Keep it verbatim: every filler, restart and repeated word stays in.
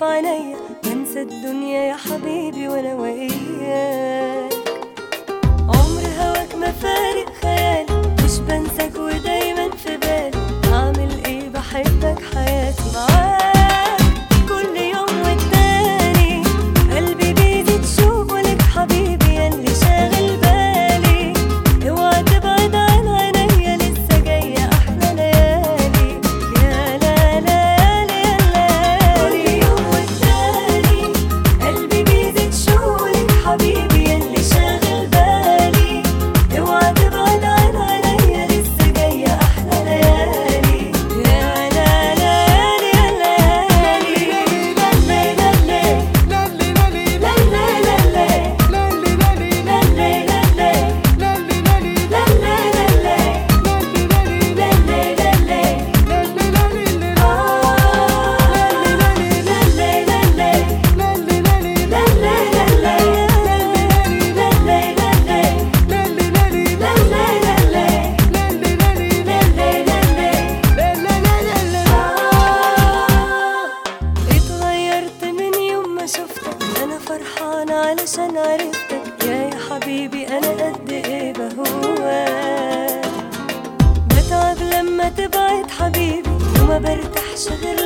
في عينيا، بنسى الدنيا يا حبيبي وانا وياك. عمر هواك ما فارق خيالي، مش بنساك ودايما في بالي، هعمل ايه بحبك حياتي معاك. كل يوم والتاني قلبي بيزيد شوق لك حبيبي ياللي شاغل بالي، اوعى تبعد عن عينيا لسه جاية احلى ليالي. يا لا ليالي يا ليالي، كل يوم والتاني قلبي بيزيد شوق لك حبيبي ياللي شاغل بالي، اوعى تبعد عن عينيا لسه جاية احلى ليالي. يا لا ليالي يا ليالي، لالي لالي لالي لالي لالي لالي لالي اتغيرت من يوم ما شفتك، انا فرحانة علشان عرفتك يا يا حبيبي، انا قد ايه بهواك. بتعب لما تبعد حبيبي وما برتاحش غير